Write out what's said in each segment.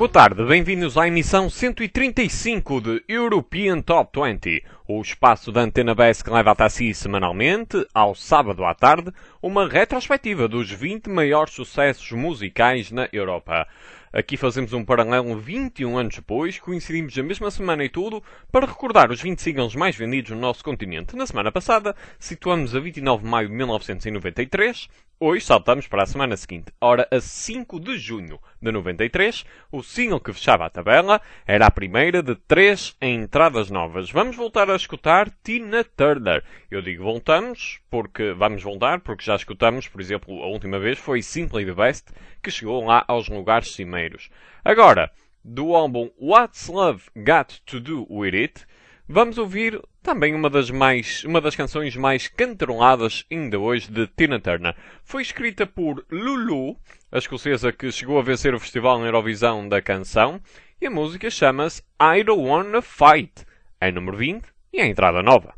Boa tarde, bem-vindos à emissão 135 de European Top 20, o espaço da Antena BES que leva até si semanalmente, ao sábado à tarde, uma retrospectiva dos 20 maiores sucessos musicais na Europa. Aqui fazemos um paralelo 21 anos depois, coincidimos a mesma semana e tudo, para recordar os 20 singles mais vendidos no nosso continente. Na semana passada, situamos a 29 de maio de 1993, hoje saltamos para a semana seguinte. Ora, a 5 de junho de 93, o single que fechava a tabela era a primeira de 3 entradas novas. Vamos voltar a escutar Tina Turner. Eu digo vamos voltar porque já escutamos, por exemplo, a última vez foi Simply the Best, que chegou lá aos lugares cimeiros. Agora, do álbum What's Love Got to Do With It, vamos ouvir também uma das canções mais cantaroladas ainda hoje de Tina Turner. Foi escrita por Lulu, a escocesa que chegou a vencer o Festival na Eurovisão da Canção, e a música chama-se I Don't Wanna Fight. É número 20 e é a entrada nova.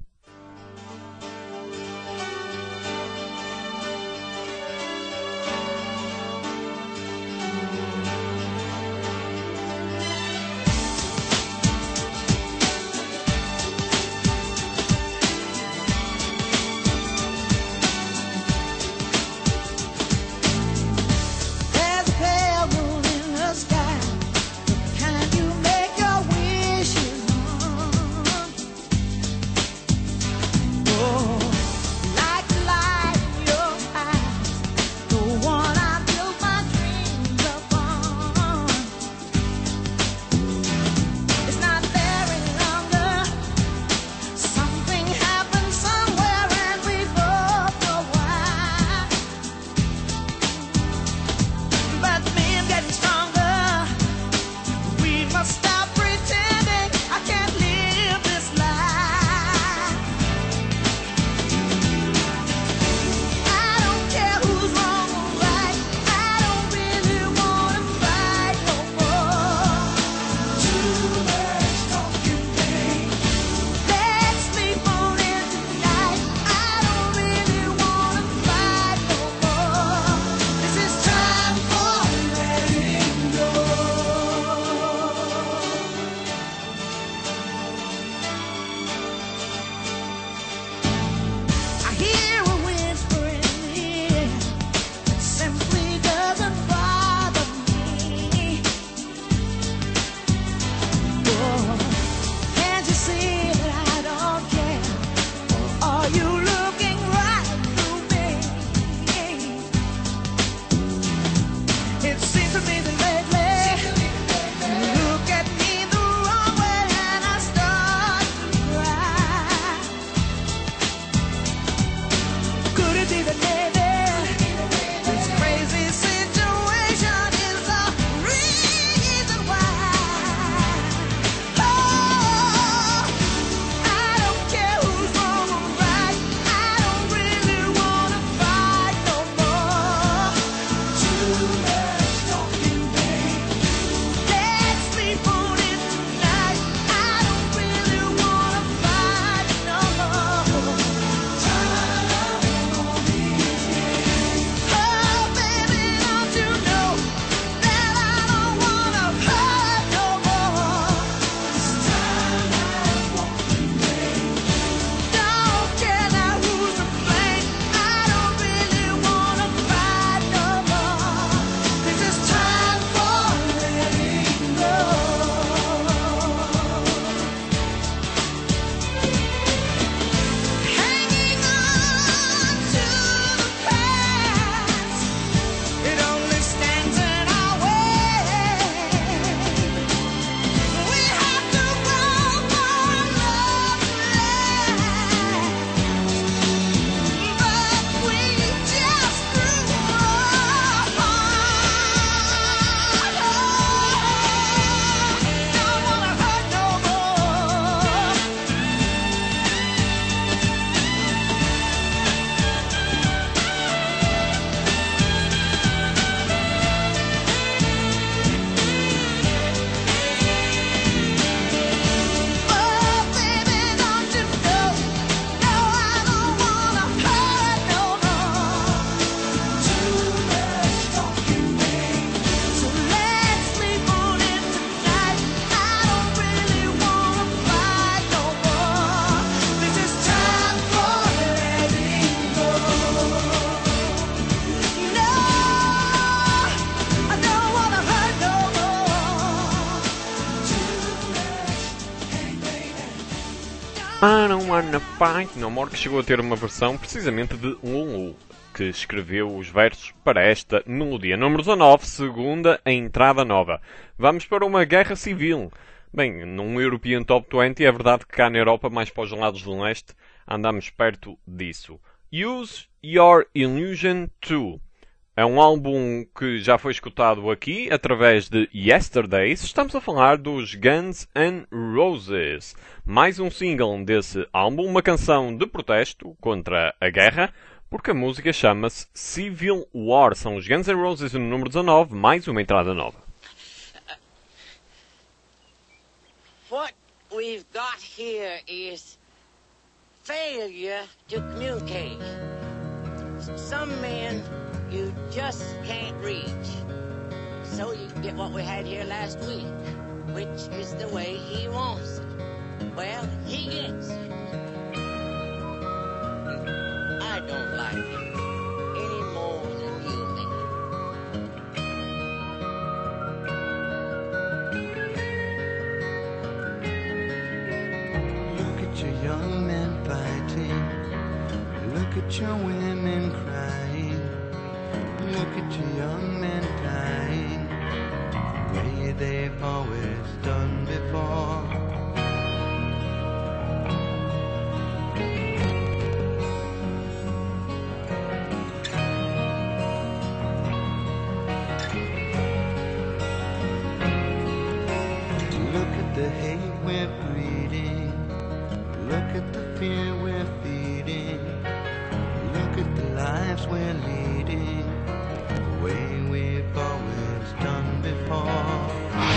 I Don't Wanna Fight No More, que chegou a ter uma versão precisamente de Lulu, que escreveu os versos para esta melodia. Número 19, segunda a entrada nova. Vamos para uma guerra civil. Bem, num European Top 20 é verdade que cá na Europa, mais para os lados do leste, andamos perto disso. Use Your Illusion 2. É um álbum que já foi escutado aqui através de Yesterdays. Estamos a falar dos Guns N' Roses. Mais um single desse álbum, uma canção de protesto contra a guerra, porque a música chama-se Civil War. São os Guns N' Roses no número 19, mais uma entrada nova. What we've got here is failure to communicate. Some men you just can't reach. So you get what we had here last week, which is the way he wants it. Well, he gets it. I don't like it any more than you do. Look at your young men fighting. Look at your women crying. Look at your young men dying, the way they've always done before. Look at the hate we're breeding. Look at the fear we're feeding. Look at the lives we're leading, the way we've always done before.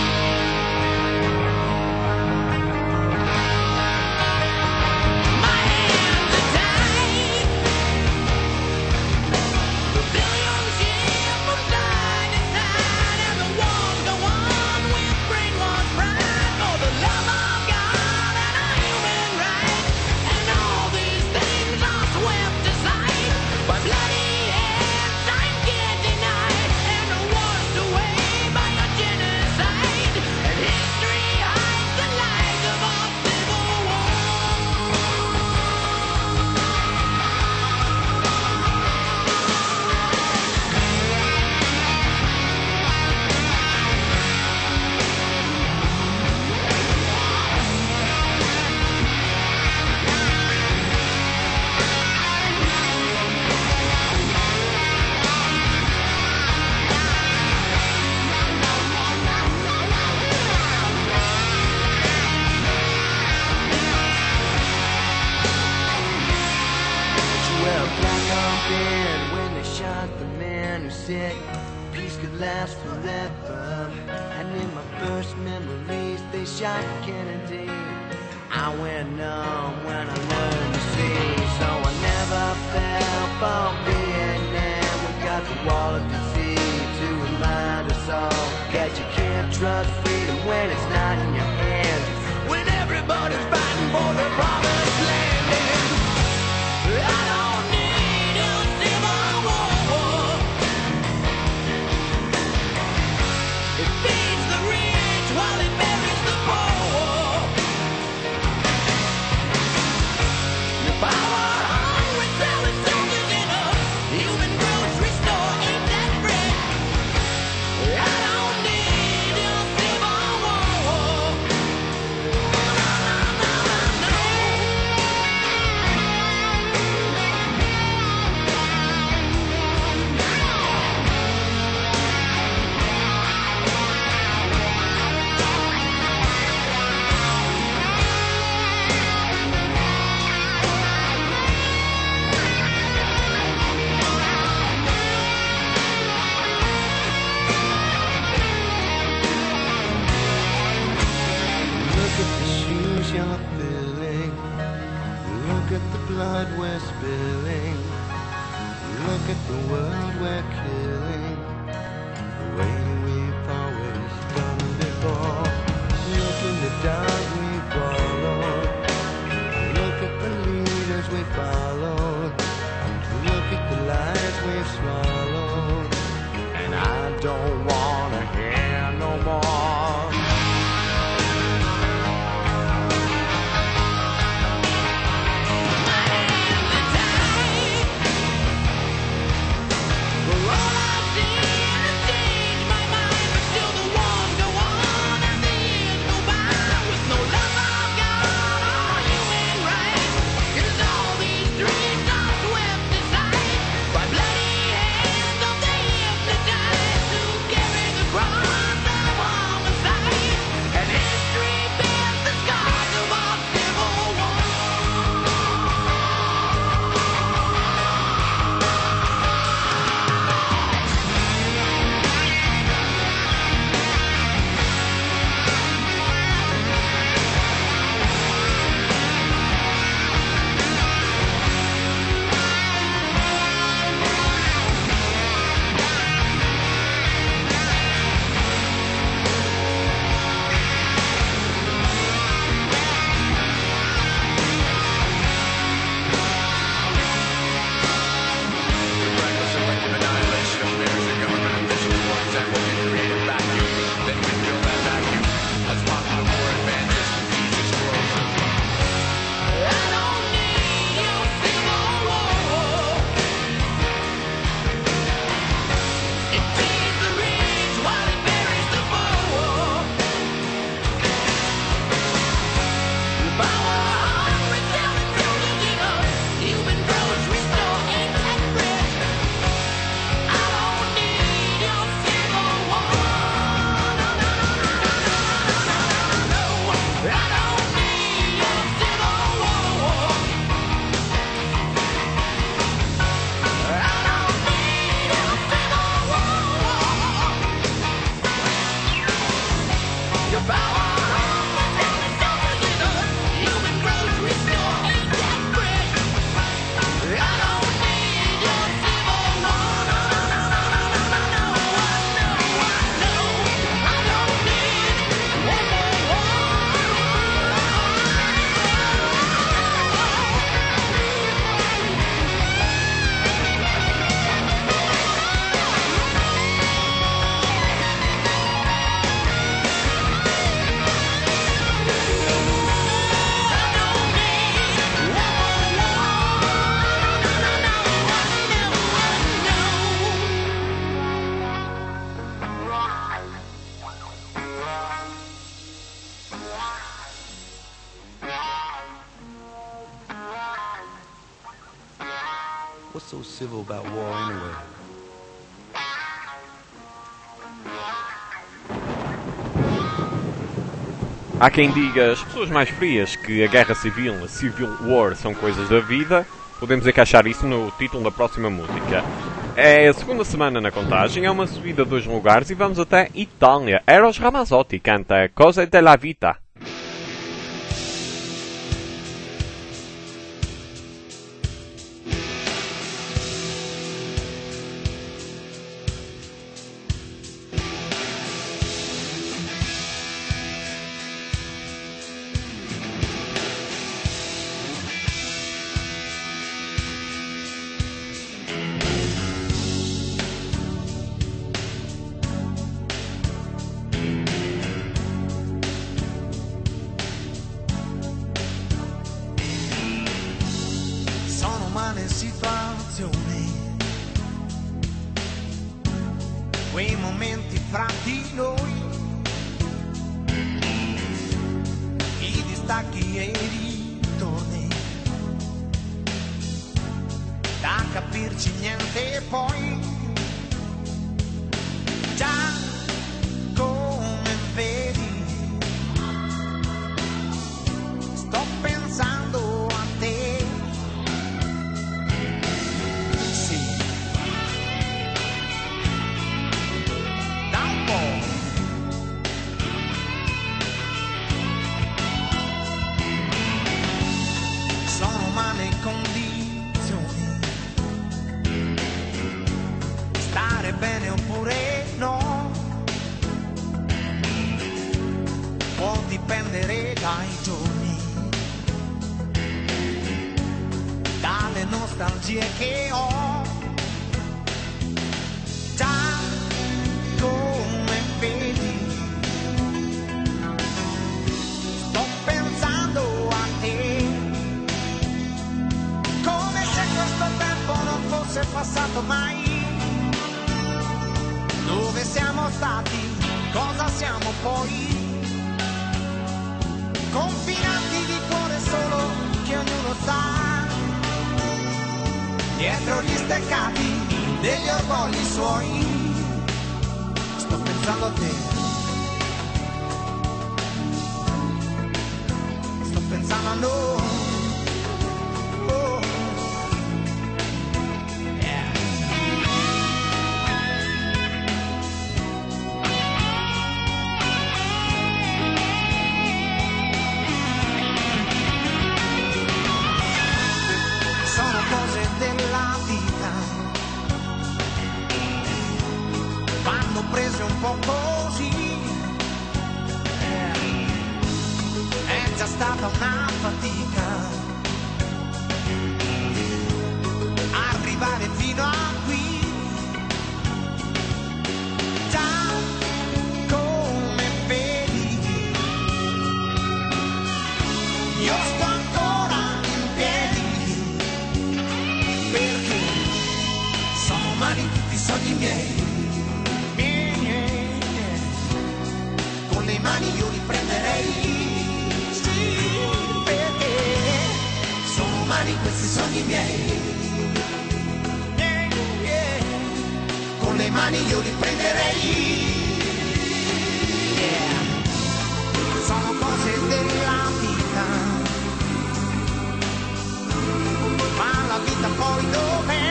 Peace could last forever. And in my first memories they shot Kennedy. I went numb when I learned to see. So I never fell for Vietnam. We got the wall of disease to remind us all that you can't trust freedom when it's not in your hands. When everybody's fighting for the promised land. And I don't need a civil war. It feeds the rich while it buries the poor. The power hungry selling soldiers in a human grocery store. Ain't that great? I don't need a civil war. Look at the shoes you're filling. Look at the blood we're spilling. Look at the world we're killing, the way we've always done before. Look in the dark we followed. Look at the leaders we followed. Look at the lies we've swallowed. And I don't wanna hear no more. What's so civil about war anyway? Há quem diga, as pessoas mais frias, que a guerra civil, a Civil War, são coisas da vida. Podemos encaixar isso no título da próxima música. É a segunda semana na contagem, é uma subida de 2 lugares e vamos até Itália. Eros Ramazzotti canta Cose della Vita. Situazioni, quei momenti fra di noi, i distacchi e i ritorni, da capirci niente poi, già come vedi, sto pensando a te. Bene oppure no, può dipendere dai giorni, dalle nostalgie che ho, già come vedi, sto pensando a te, come se questo tempo non fosse passato mai. Dove siamo stati, cosa siamo poi? Confinanti di cuore solo che ognuno sta dietro gli steccati degli orgogli suoi. Sto pensando a te, sto pensando a noi. Prese un po' così, è già stata una fatica arrivare fino a qui, già come vedi, io sto ancora in piedi, perché sono umani tutti i sogni miei. Le mani io li prenderei, sì, perché sono umani questi sogni miei, con le mani io li prenderei, sono cose della vita, ma la vita poi dov'è,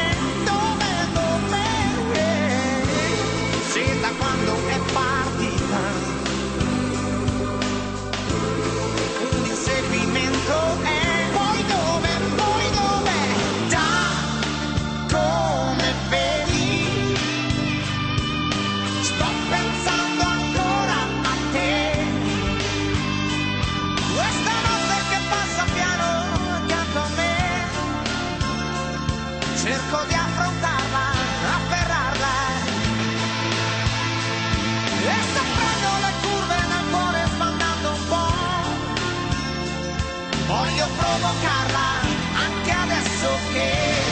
se da quando è partita e poi dove, già come vedi, sto pensando ancora a te, questa notte che passa piano accanto a me, cerco di affrontarla, afferrarla, e sto prendo le curve nel cuore sbandando un po'. Voglio provocarla anche adesso che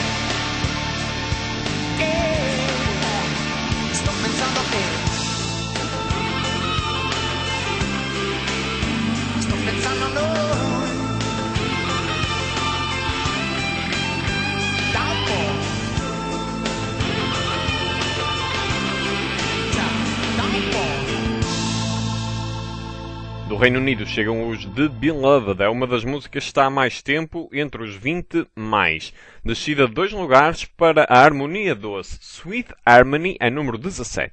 sto pensando a te, sto pensando a noi, da un po'. Reino Unido chegam os The Beloved, é uma das músicas que está há mais tempo entre os 20 mais. Descida de 2 lugares para a Harmonia Doce, Sweet Harmony, é número 17.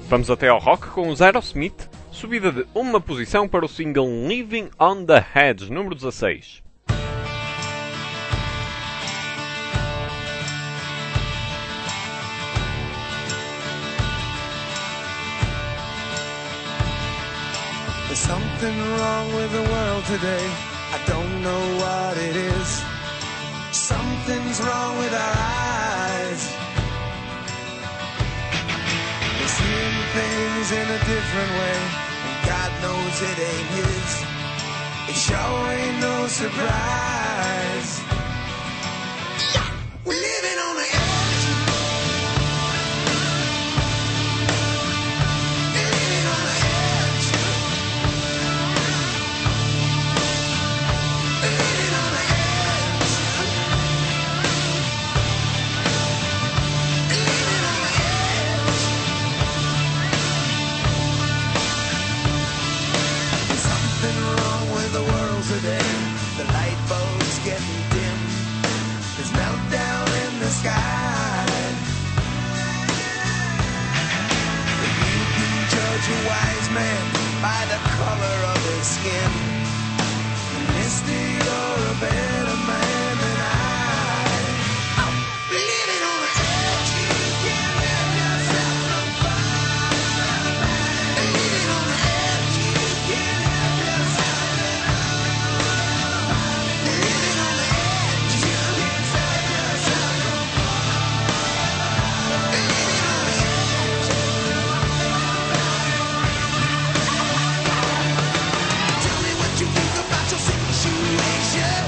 Vamos até ao rock com os Aerosmith, subida de uma posição para o single Living on the Edge, número 16. There's something wrong with the world today. I don't know what it is. Something's wrong with our eyes. We're seeing things in a different way, and God knows it ain't his. It sure ain't no surprise. We're living on the edge. Living on the edge. Living on the edge. Living on the edge. There's something wrong with the world today. The light bulb's getting dim. There's meltdown in the sky. If you can judge a wise man by the color of his skin, Misty, you're a better man than I. Living on the edge, you can't let yourself from fire. Living on the edge, you can't help yourself at all. Living on the edge, you can't save yourself from fire. Living on the edge. Tell me what you think about your situation.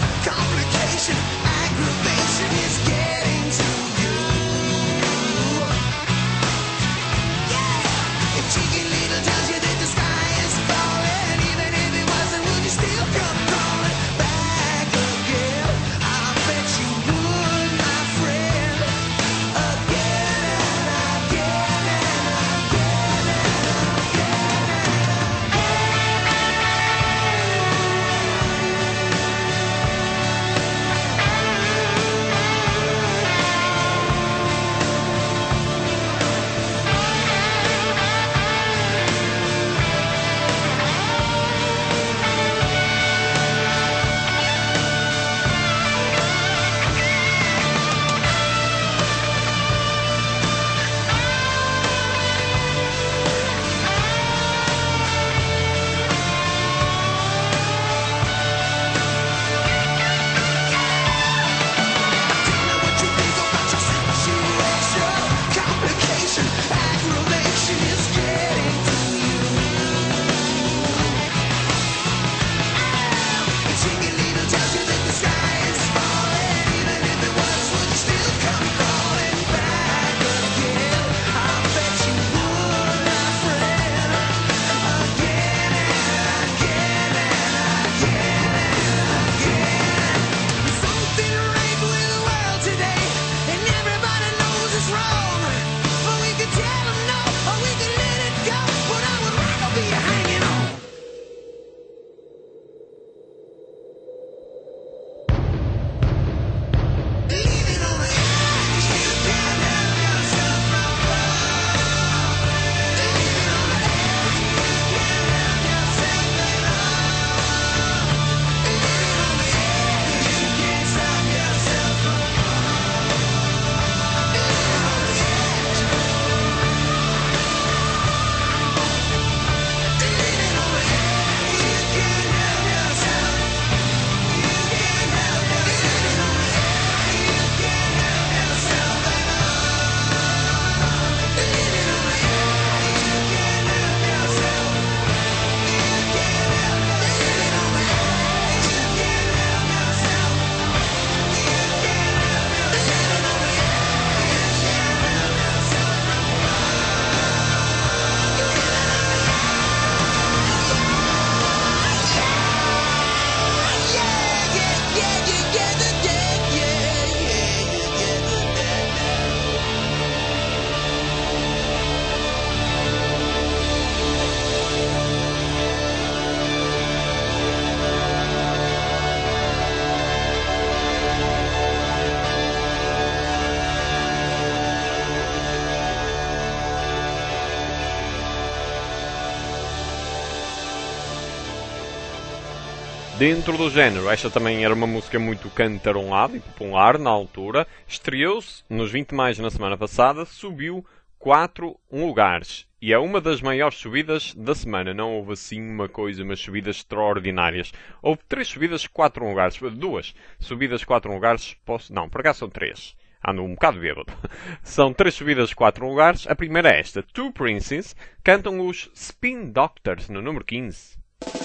Dentro do género, esta também era uma música muito cantarolada e popular na altura. Estreou-se nos 20 de maio na semana passada, subiu 4 lugares. E é uma das maiores subidas da semana. Não houve assim umas subidas extraordinárias. Houve 3 subidas, 4 lugares. 2 subidas, 4 lugares. Não, por acaso são 3. Ando um bocado bêbado. São 3 subidas, 4 lugares. A primeira é esta. Two Princes cantam os Spin Doctors no número 15.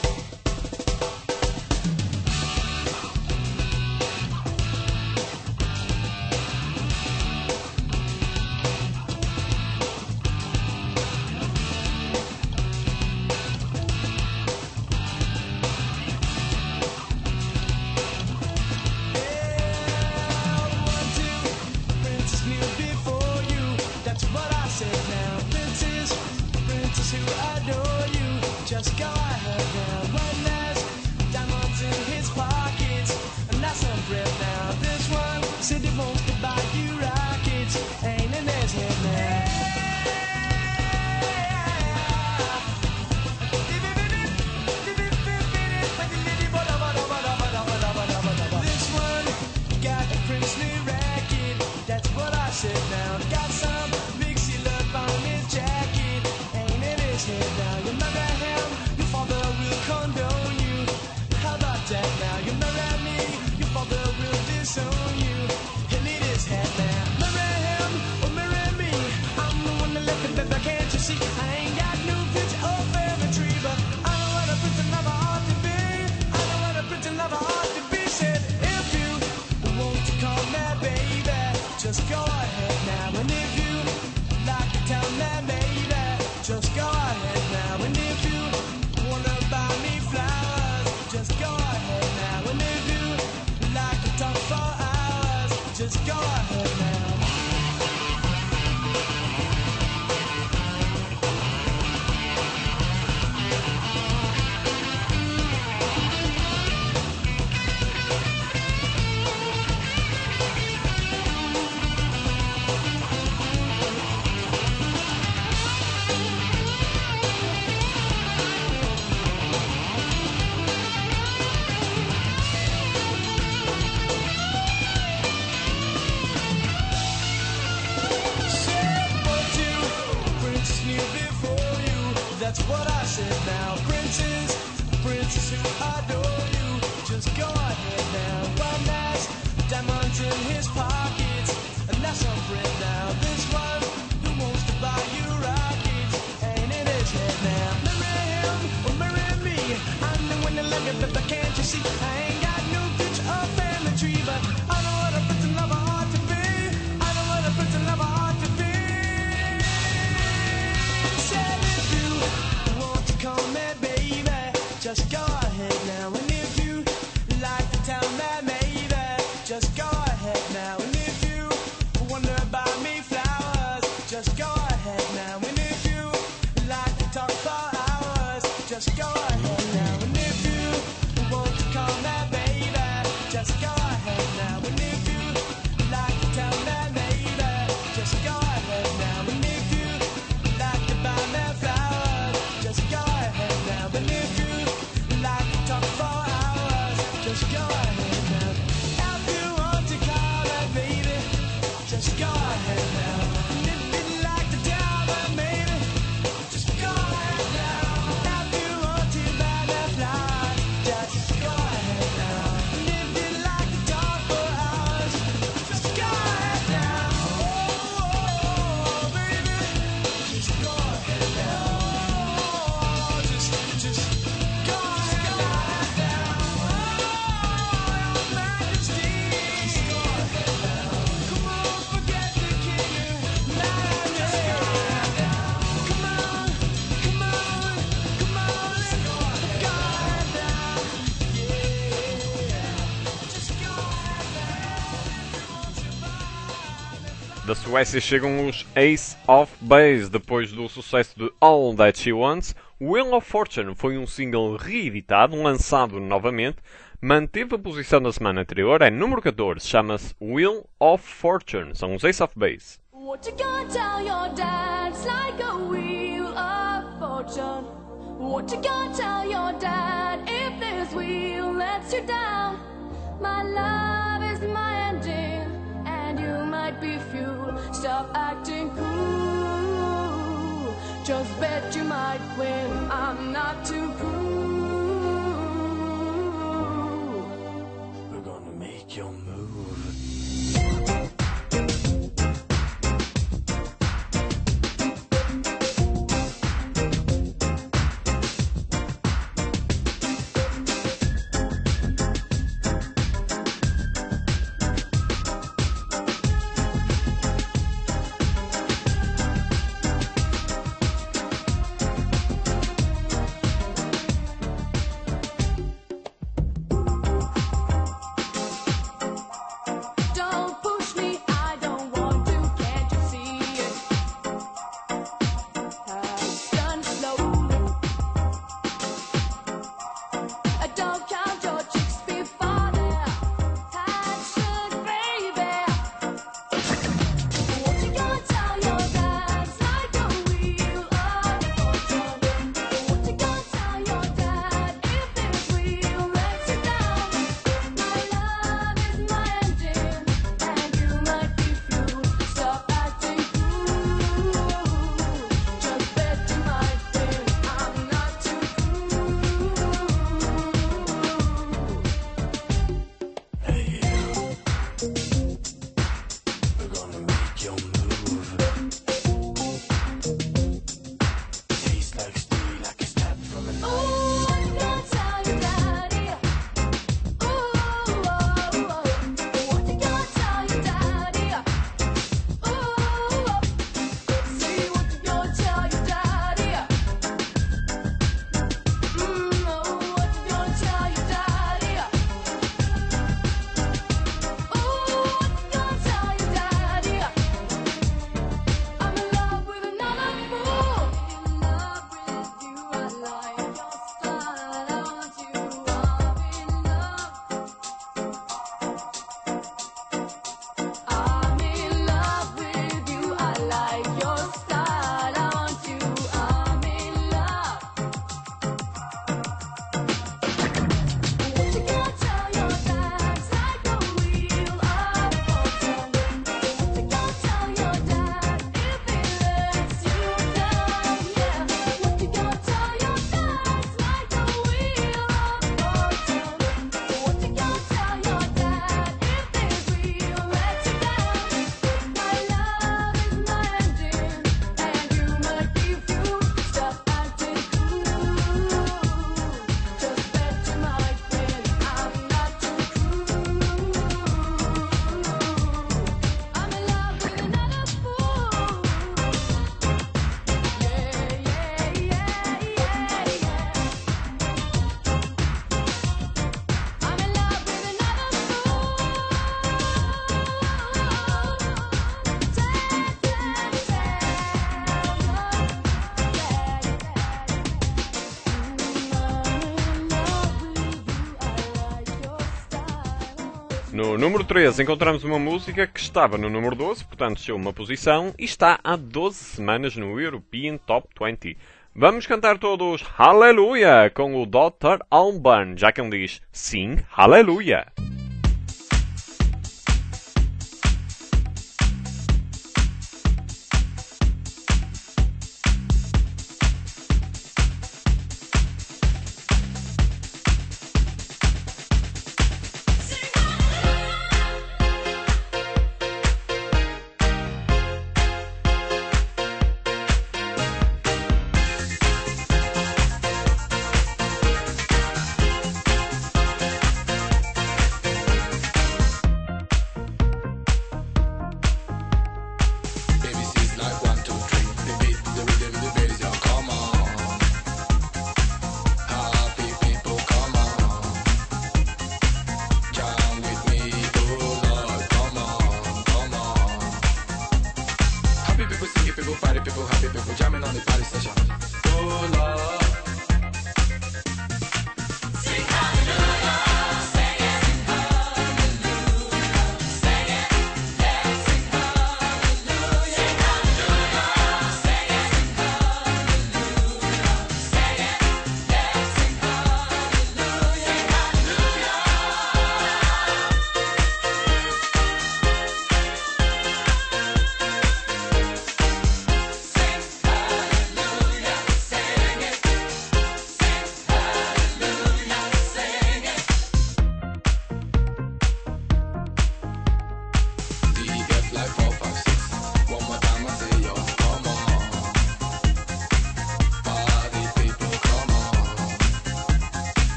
Da Suécia chegam os Ace of Base. Depois do sucesso de All That She Wants, Wheel of Fortune foi um single reeditado, lançado novamente, manteve a posição da semana anterior, é número 14, chama-se Wheel of Fortune, são os Ace of Base. What you gonna tell your dad? It's like a wheel of fortune. What you gonna tell your dad if this wheel lets you down? My love is my engine, and you might be fuel. Stop acting cool. Just bet you might win. I'm not too cool. We're gonna make your move. No número 13 encontramos uma música que estava no número 12, portanto desceu uma posição, e está há 12 semanas no European Top 20. Vamos cantar todos Hallelujah com o Dr. Alban, já que ele diz sim, Hallelujah.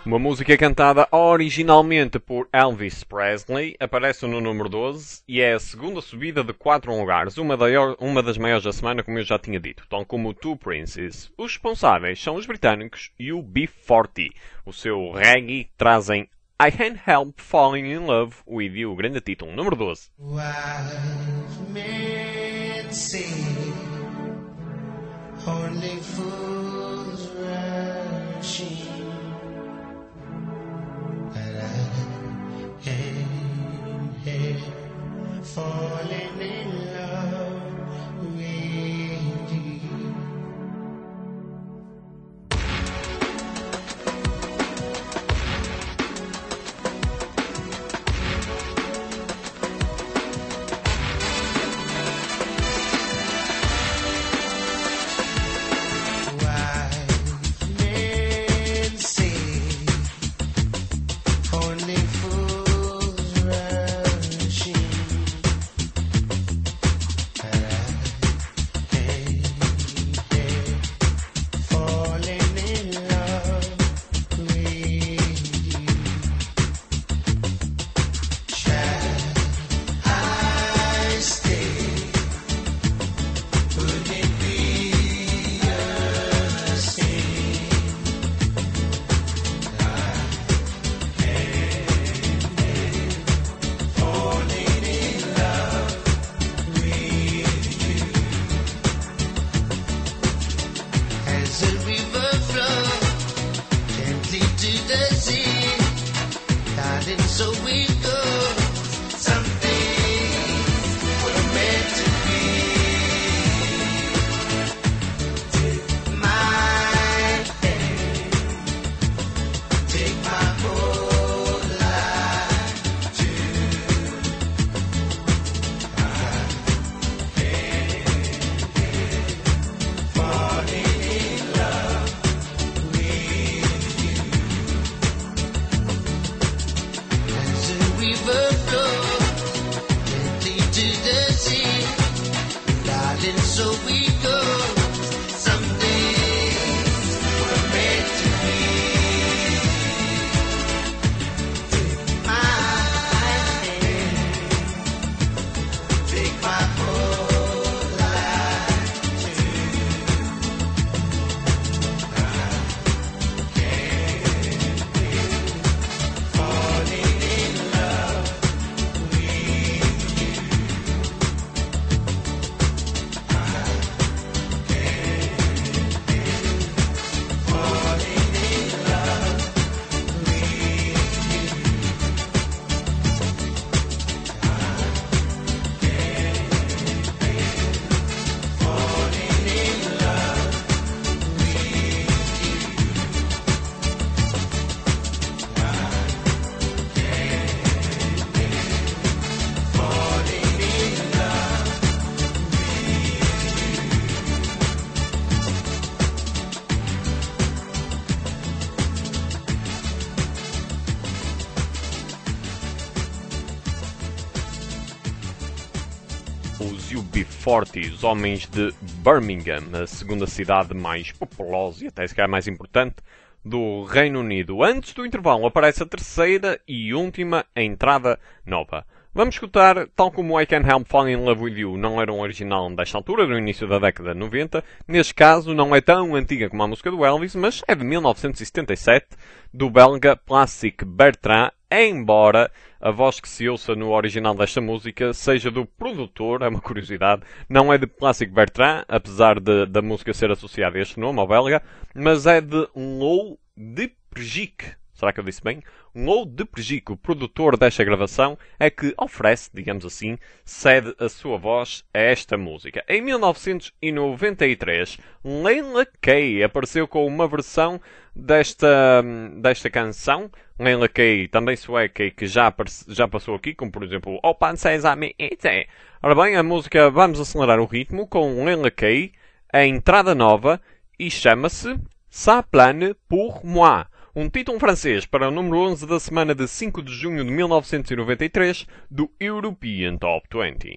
Uma música cantada originalmente por Elvis Presley aparece no número 12 e é a segunda subida de 4 lugares, uma das maiores da semana, como eu já tinha dito, tal como o Two Princes. Os responsáveis são os britânicos e o B40. O seu reggae trazem I Can't Help Falling in Love with You, grande título, número 12. Only fools rushing. Falling in love with you. Wise men say only fools rushing. Falling in love with you. Shall I stay? Would it be a sin? Falling in love with you. As a river flows gently to the sea, darling, so we go. Some things were meant to be. Take my hand, take my whole life too. Falling in love with you. As a river flows gently to the sea, darling, so we go. Some days were meant to be. Take my hand, take my whole life too. Falling in love with you. Falling in love with you. Falling in love with you. Falling in love Os UB40, os homens de Birmingham, a segunda cidade mais populosa e até se calhar mais importante do Reino Unido. Antes do intervalo aparece a terceira e última entrada nova. Vamos escutar, tal como I Can't Help Falling in Love with You não era um original desta altura, no início da década de 90. Neste caso não é tão antiga como a música do Elvis, mas é de 1977, do belga Plastic Bertrand, embora a voz que se ouça no original desta música seja do produtor, é uma curiosidade, não é de Plastic Bertrand, apesar da música ser associada a este nome, ao belga, mas é de Lou Deprgic. Será que eu disse bem? Lou Deprgic, o produtor desta gravação, é que oferece, digamos assim, cede a sua voz a esta música. Em 1993, Leila Kay apareceu com uma versão desta canção. Leila Kay, também sueca, que já passou aqui, como por exemplo Open Sesame Ite. Ora bem, a música, vamos acelerar o ritmo com Leila Kay, a entrada nova, e chama-se Ça plane pour moi. Um título francês para o número 11 da semana de 5 de junho de 1993 do European Top 20.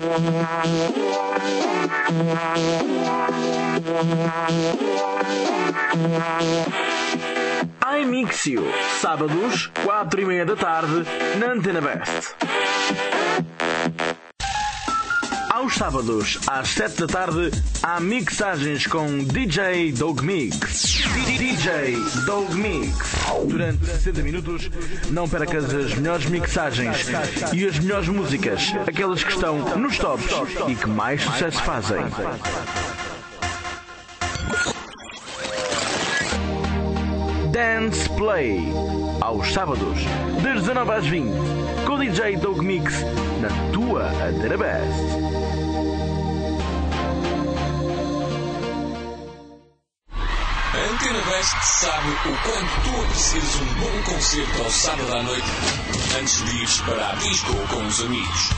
iMixio, sábados, 4:30 da tarde, na Antena Best. Aos sábados, às 7 da tarde, há mixagens com DJ Dog Mix. DJ Dog Mix. Durante 60 minutos, não percas as melhores mixagens e as melhores músicas, aquelas que estão nos tops e que mais sucesso fazem. Dance Play, aos sábados, das 19 às 20, com o DJ Dog Mix, na tua Antena Best. A Antena Best sabe o quanto tu aprecias um bom concerto ao sábado à noite antes de ires para a disco com os amigos.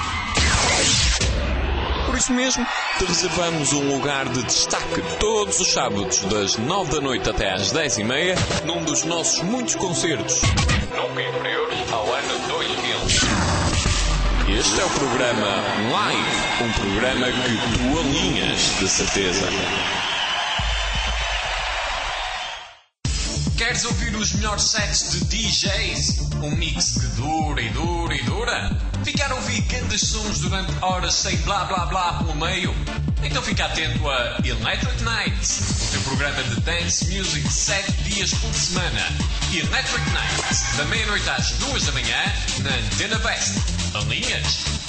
Por isso mesmo, te reservamos um lugar de destaque todos os sábados, das 9 da noite até às 10:30, num dos nossos muitos concertos, nunca inferiores ao ano 2000. Este é o programa Live, um programa que tu alinhas, de certeza. Queres ouvir os melhores sets de DJs? Um mix que dura e dura e dura? Ficar a ouvir grandes sons durante horas sem blá blá blá pelo meio? Então fica atento a Electric Nights, o teu programa de dance music 7 dias por semana. Electric Nights, da meia-noite às 2 da manhã, na Antena Best. Alinhas?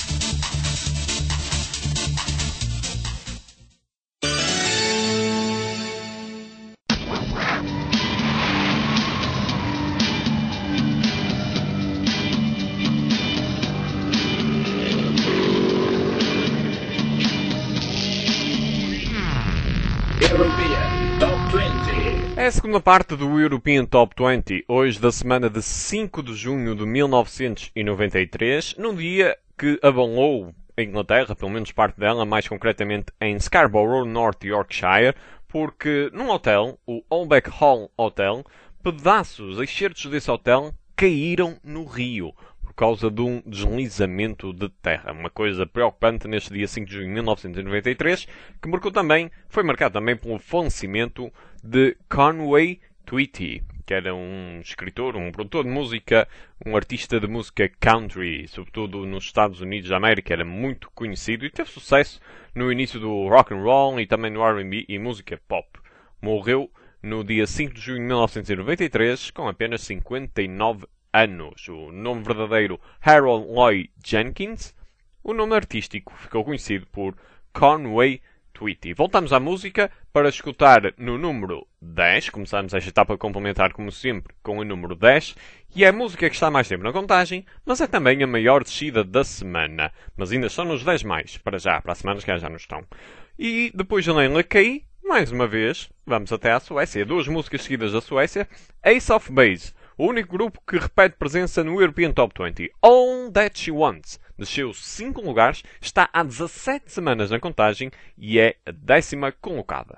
É a segunda parte do European Top 20, hoje da semana de 5 de junho de 1993, num dia que abalou a Inglaterra, pelo menos parte dela, mais concretamente em Scarborough, North Yorkshire, porque num hotel, o Holbeck Hall Hotel, pedaços, excertos desse hotel caíram no rio por causa de um deslizamento de terra. Uma coisa preocupante neste dia 5 de junho de 1993, que foi marcado também pelo falecimento de Conway Twitty, que era um escritor, um produtor de música, um artista de música country, sobretudo nos Estados Unidos da América, era muito conhecido e teve sucesso no início do rock and roll e também no R&B e música pop. Morreu no dia 5 de junho de 1993 com apenas 59 anos. O nome verdadeiro Harold Lloyd Jenkins, o nome artístico ficou conhecido por Conway Twitty. Voltamos à música para escutar no número 10. Começamos esta etapa complementar, como sempre, com o número 10. E é a música que está mais tempo na contagem, mas é também a maior descida da semana. Mas ainda estão nos 10 mais, para já. Para as semanas que já não estão. E depois de Leila Kay, mais uma vez, vamos até à Suécia. Duas músicas seguidas da Suécia. Ace of Base, o único grupo que repete presença no European Top 20. All That She Wants desceu 5 lugares, está há 17 semanas na contagem e é a 10ª colocada.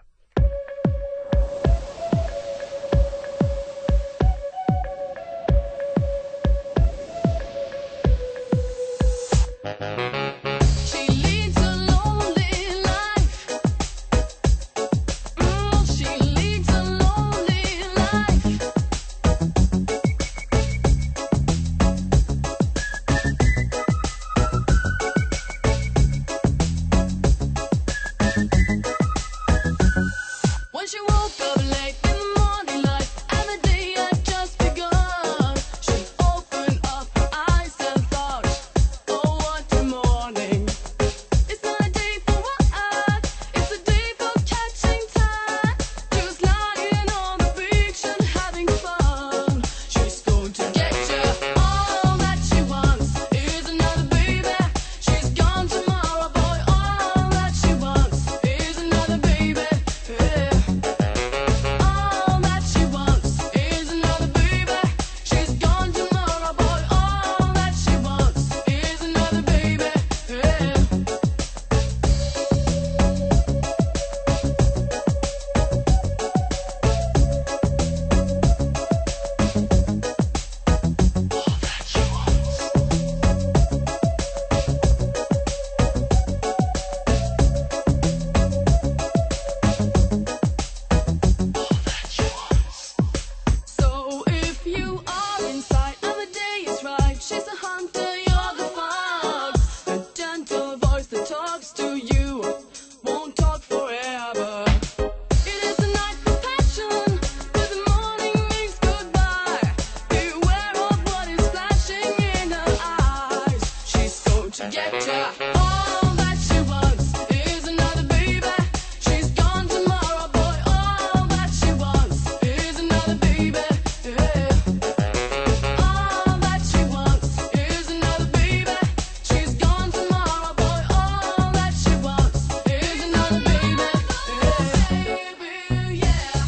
All that she wants is another baby. She's gone tomorrow, boy. All that she wants is another baby. Yeah. All that she wants is another baby. She's gone tomorrow, boy. All that she wants is another baby. Yeah.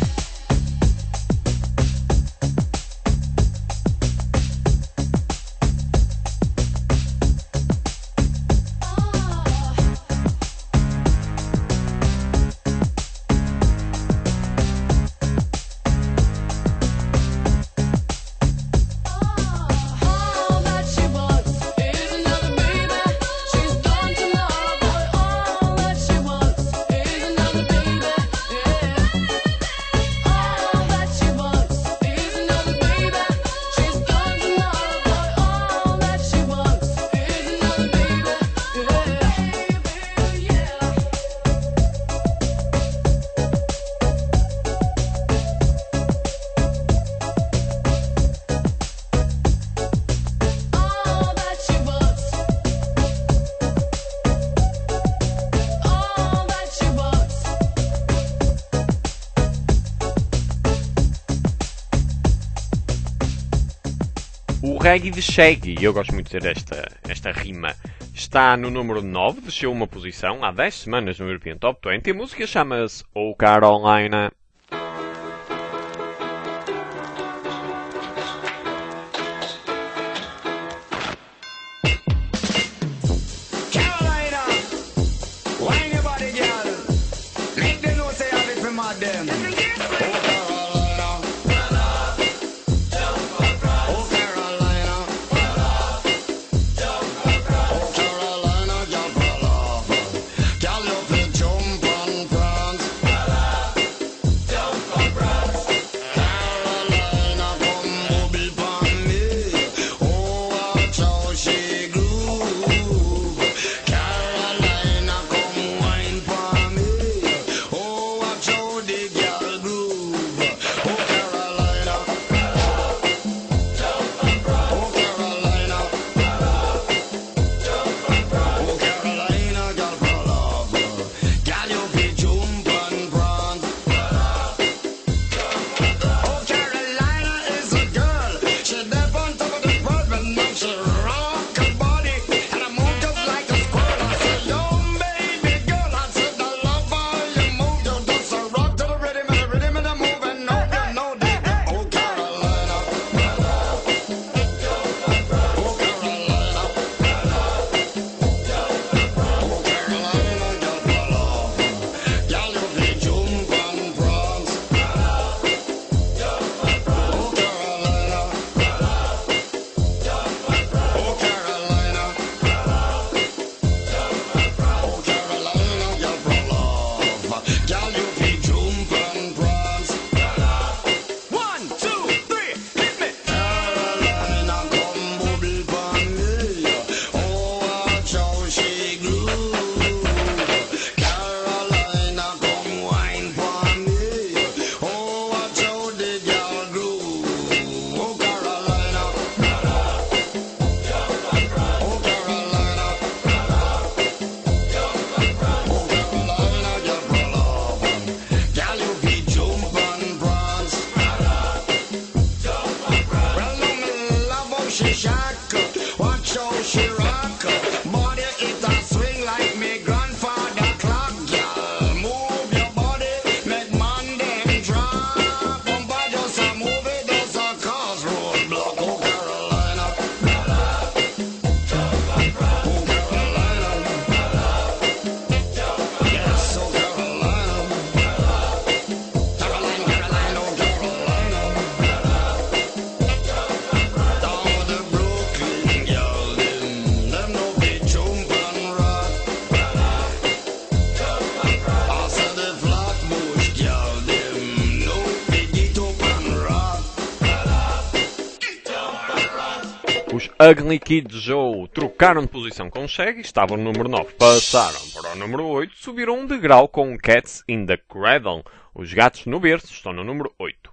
All that she wants is another baby. She's gone tomorrow, boy. All that she wants is another baby. Yeah. All that she wants is another baby. She's gone tomorrow, boy. All that she wants is another baby. Yeah. All that she wants. All that she wants. O reggae de Shaggy, eu gosto muito de ter esta rima, está no número 9, desceu uma posição há 10 semanas no European Top 20. A música chama-se Oh Carolina. Carolina, wine your body, girl. Make them know say I'm it for mad them. Oh Carolina, oh Carolina, oh Carolina, girl, fall off. Girl, you fit jump and prance. Carolina, come booby pon me. Oh, watch how she groove. Carolina, come wine for me. Oh, watch how the girl groove. Oh, Carolina. Oh, Carolina. Oh, Carolina, girl, fall off. Girl, you fit jump and prance. Oh, Carolina is a girl. She deaf on top of the world, but now she rock her body and I move just like a squirrel. I said, yo, baby girl, I said, I love how you move. You just a rock to the rhythm and the move, and no, you know that. Oh, Carolina. Oh, Carolina. Oh, Carolina, girl, fall off. Girl, you fit jump and prance. Oh, Carolina. Oh, Carolina. Oh, Carolina, girl, fall off. Girl, you fit jump and prance. 1, 2, 3, hit me. Carolina, come booby pon me. Oh, watch how she groove. Carolina, come wine for me. Oh, watch how the girl groove. Oh, Carolina. Oh, Carolina. Oh, Carolina, girl, fall off. Girl, you fit jump and prance. Well, no, me love how she shock. Watch how she rock. Body it a swing like me grandfather clock. Girl, move your body, make man them drop. Bumper just a move it, just a cause roadblock. Oh, Carolina. Oh, Carolina. Yes, oh, Carolina. Carolina, Carolina, oh, Carolina. Down the Brooklyn girl, them no fit jump and rock. I said the Flatbush girl, them no fit get up and rock. Os Ugly Kid Joe trocaram de posição com Shaggy, estavam no número 9, passaram para o número 8, subiram um degrau com Cats in the Cradle. Os Gatos no Berço estão no número 8.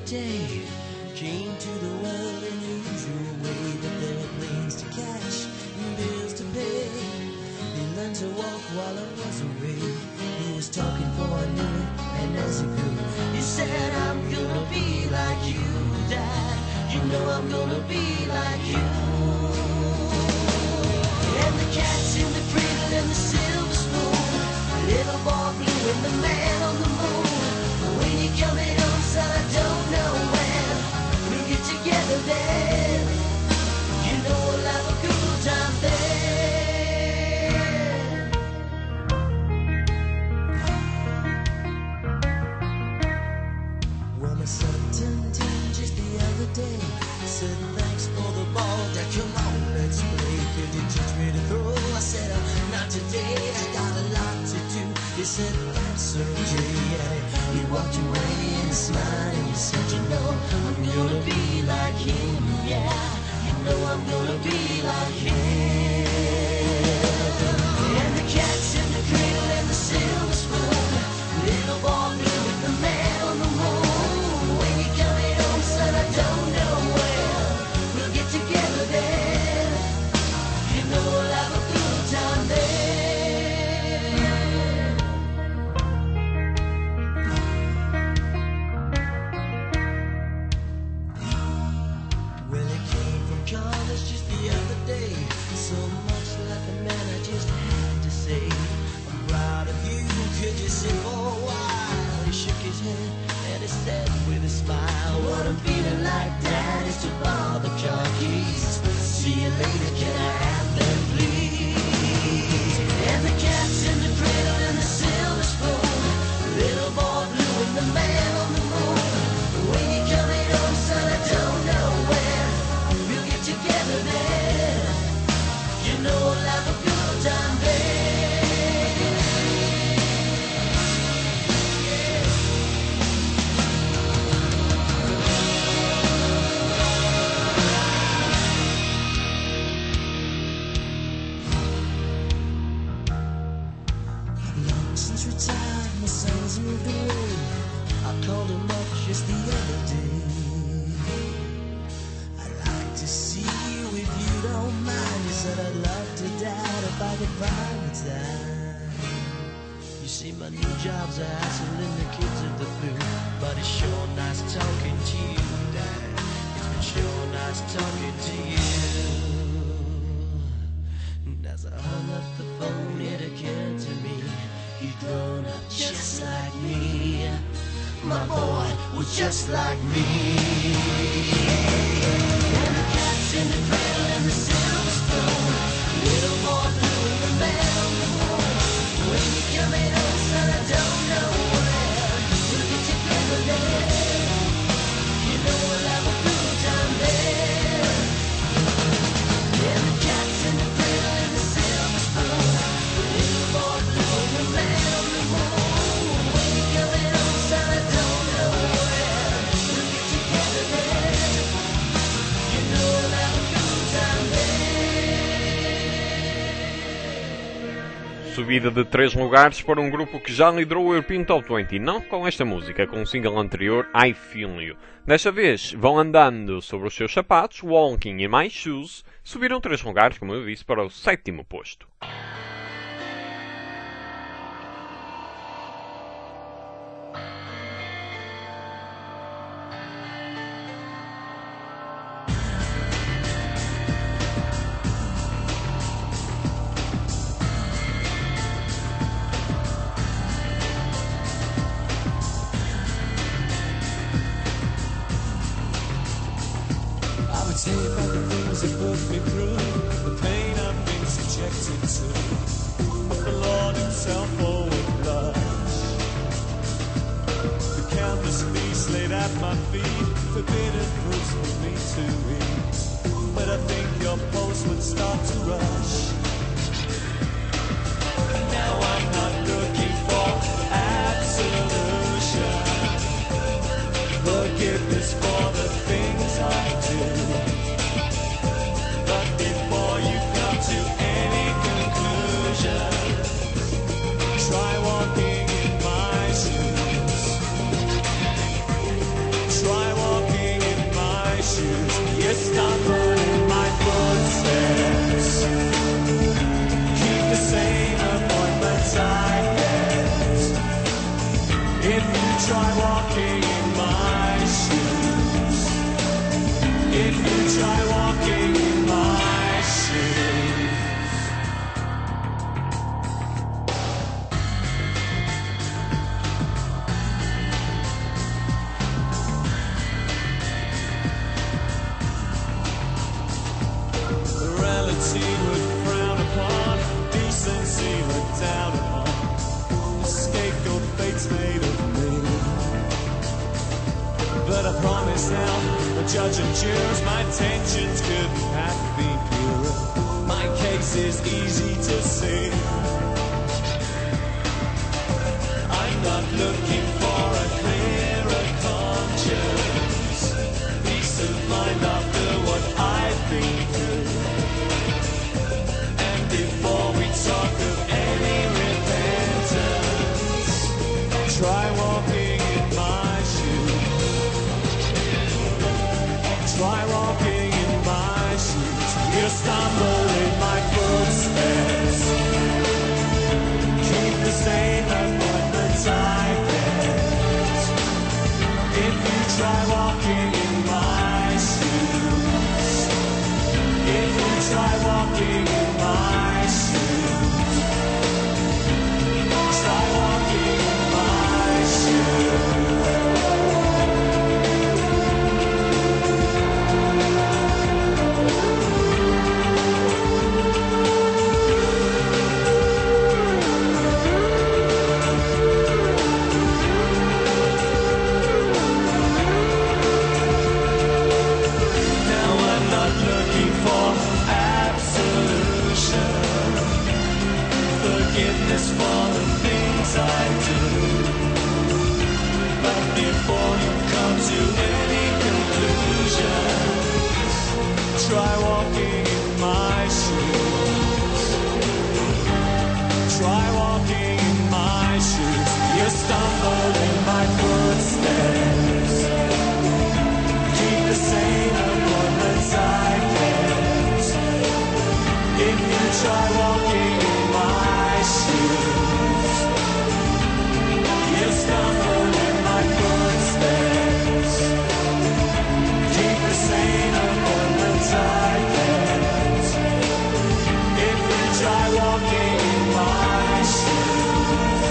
day came to the world in the usual way, but there were planes to catch and bills to pay. He learned to walk while I was away. He was talking before I knew it, and as he grew, he said, I'm gonna be like you, Dad. You know I'm gonna be like you. And the cat's in the cradle and the silver spoon, the little boy blue and the man on the moon. When you coming home, son, I don't know when we'll get together then. You know we'll have a good time then. Well, my son turned 10 just the other day. Said thanks for the ball, Dad, come on, let's play. Could you teach me to throw? I said, not today, I got a lot to do. He said, that's okay, yeah. He walked away and smiled and he said, you know, I'm gonna be like him, yeah. You know I'm gonna be like him. And the cat's in the cradle and the silver spoon, little boy blue with the man on the moon. When you coming home, son, I don't know when we'll get together then. You know we'll have a good time then. Well, it came from college just the other day. So much like a man, I just had to say, I'm proud of you, could you sit for a while? He shook his head and he said with a smile, what I'm feeling like, Dad, is to borrow the car keys. See you later, can I have them, please? And the cat's in the cradle and the silver spoon, little boy blue and the man on the moon. When you coming home, son, I don't know when we'll get together then. You know we'll have a good time then. Long since retired, my son's moved away. I called him up just the other day. I'd like to see you if you don't mind. He said I'd love to, Dad, if I could find the time. You see, my new job's a hassle and the kids are the food, but it's sure nice talking to you, Dad. It's been sure nice talking to you. And as I hung up the phone, it occurred to me, he'd grown up just like me. My boy was just like me. And the cat's in the cradle and the silver spoon, little boy blue and the man on the moon. When you coming home, son, I don't know when we'll get together then. You know we'll have a good time then. And the cat's in the cradle and the silver spoon, little boy blue and the man on the moon. When you coming home, son, I don't know when we'll get together then. You know we'll have a good time then. Subida de 3 lugares para um grupo que já liderou o European Top 20, não com esta música, com o single anterior I Feel You. Desta vez vão andando sobre os seus sapatos, Walking in My Shoes, subiram 3 lugares, como eu disse, para o 7º posto. I would say about the things that put me through, the pain I've been subjected to. But the Lord himself would blush. The countless beasts laid at my feet, forbidden fruits for me to eat. But I think your pulse would start to rush. Now I'm not looking for absolution, forgiveness for the things I do. But before you come to any conclusion, try walking in my shoes. Try You stumble in my footsteps. Keep the same appointments I kept. If you try walking in my shoes, if you try walking in my shoes. Morality would frown upon, decency looked down upon. The scapegoat fate's made of me. But I promise now, the judge and jurors, my intentions couldn't have been purer. My case is easy to see. I'm not looking for a clearer conscience, peace of mind after what I've been through. And before we talk of any repentance, try walking in my shoes. Try walking in my shoes. You stumble in my footsteps. Keep the same appointments I kept. If you try walking in my shoes, if you try walking in my shoes, try walking in my shoes. Now I'm not looking for absolution, forgiveness for the things I do. But before you come to any conclusions, try walking in my shoes. Try walking in my shoes. You stumble in my footsteps. Keep the same appointments I kept. If you try walking in my shoes, you stumble in my footsteps. Keep the same appointments I kept. If you try walking in my shoes,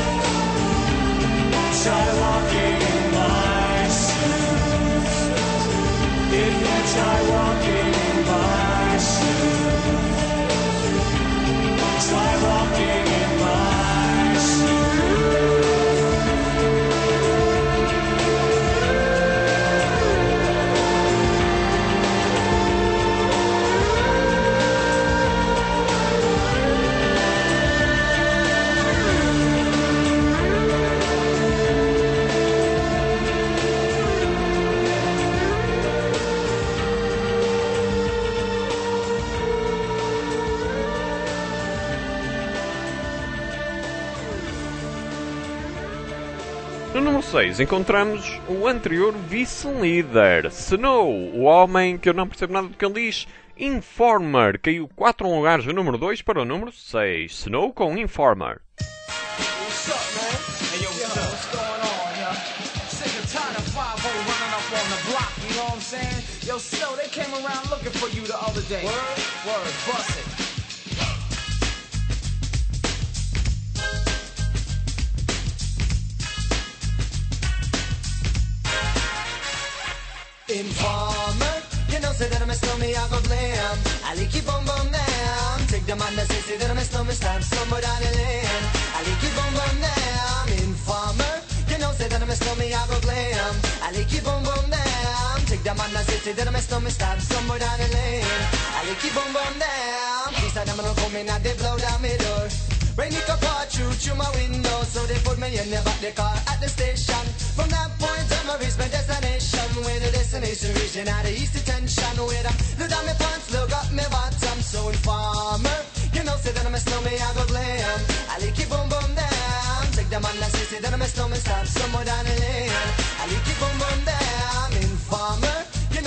try walking in my shoes. If you try walking in my shoes, try walking in my shoes. No número 6 encontramos o anterior vice-líder, Snow, o homem que eu não percebo nada do que ele diz. Informer, caiu 4 lugares do número 2 para o número 6. Snow com Informer. What's up, man? Hey, yo, what's going on, yo? Sick and tired of 5-0 running up on the block, you know what I'm saying? Yo, Snow, they came around looking for you the other day. Word, bust it. Informer, you know, say that I'm a snowman, I go blam. I like you boom boom down. Take the man that say that I'm a snowman, stand somewhere down the lane. I like you boom boom down. Informer, you know, say that I'm a snowman, I go blam. I like you boom boom down. Take the man that say that I'm a snowman, stand somewhere down the lane. I like you boom boom down. Please, I'm gonna come in and they blow down my door. Rain it could pour through my window, so they put me in the back the car at the station. From that point on, I reached my destination, where the destination region had the east detention. Where I look down my pants, look up my bottom. So Informer, you know, say that I'm a snowman, I go glam. I like it boom boom down. Take the man that say that I'm a snowman, stand somewhere down the lane. I like it boom boom down. Informer, you know, say that I'm